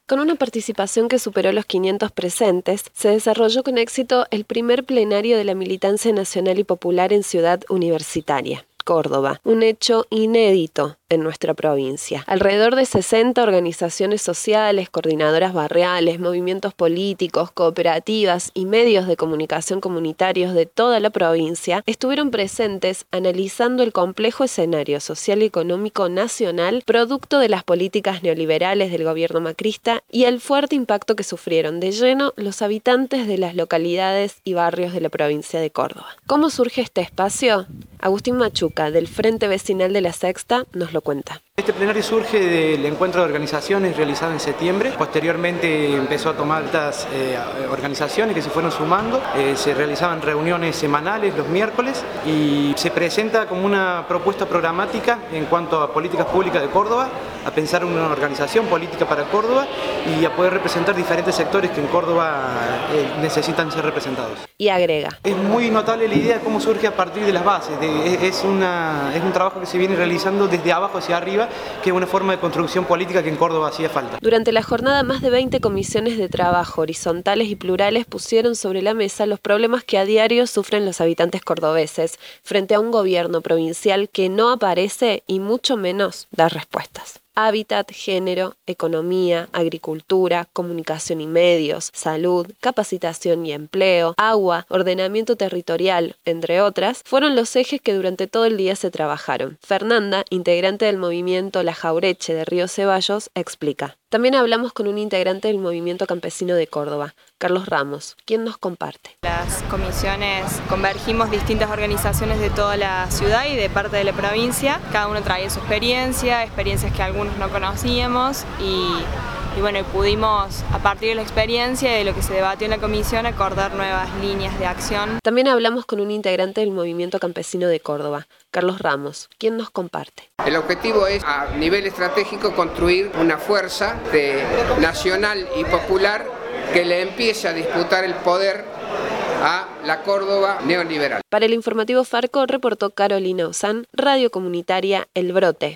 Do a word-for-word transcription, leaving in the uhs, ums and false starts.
Con una participación que superó los quinientos presentes, se desarrolló con éxito el primer plenario de la militancia nacional y popular en Ciudad Universitaria, Córdoba, un hecho inédito en nuestra provincia. Alrededor de sesenta organizaciones sociales, coordinadoras barriales, movimientos políticos, cooperativas y medios de comunicación comunitarios de toda la provincia estuvieron presentes analizando el complejo escenario social y económico nacional producto de las políticas neoliberales del gobierno macrista y el fuerte impacto que sufrieron de lleno los habitantes de las localidades y barrios de la provincia de Córdoba. ¿Cómo surge este espacio? Agustín Machuca, del Frente Vecinal de la Sexta, nos lo cuenta. Este plenario surge del encuentro de organizaciones realizado en septiembre. Posteriormente empezó a tomar estas eh, organizaciones que se fueron sumando. Eh, se realizaban reuniones semanales los miércoles y se presenta como una propuesta programática en cuanto a políticas públicas de Córdoba, a pensar en una organización política para Córdoba y a poder representar diferentes sectores que en Córdoba eh, necesitan ser representados. Y agrega. Es muy notable la idea de cómo surge a partir de las bases. De, es, una, es un trabajo que se viene realizando desde abajo hacia arriba, que es una forma de construcción política que en Córdoba hacía falta. Durante la jornada, más de veinte comisiones de trabajo horizontales y plurales pusieron sobre la mesa los problemas que a diario sufren los habitantes cordobeses frente a un gobierno provincial que no aparece y mucho menos da respuestas. Hábitat, género, economía, agricultura, comunicación y medios, salud, capacitación y empleo, agua, ordenamiento territorial, entre otras, fueron los ejes que durante todo el día se trabajaron. Fernanda, integrante del movimiento La Jaureche de Río Ceballos, explica. También hablamos con un integrante del movimiento campesino de Córdoba, Carlos Ramos, quien nos comparte. Las comisiones convergimos distintas organizaciones de toda la ciudad y de parte de la provincia. Cada uno traía su experiencia, experiencias que algunos no conocíamos y, y bueno, pudimos a partir de la experiencia y de lo que se debatió en la comisión acordar nuevas líneas de acción. También hablamos con un integrante del movimiento campesino de Córdoba, Carlos Ramos, quien nos comparte. El objetivo es, a nivel estratégico, construir una fuerza de, nacional y popular que le empiece a disputar el poder a la Córdoba neoliberal. Para el informativo Farco reportó Carolina Ozán, Radio Comunitaria El Brote.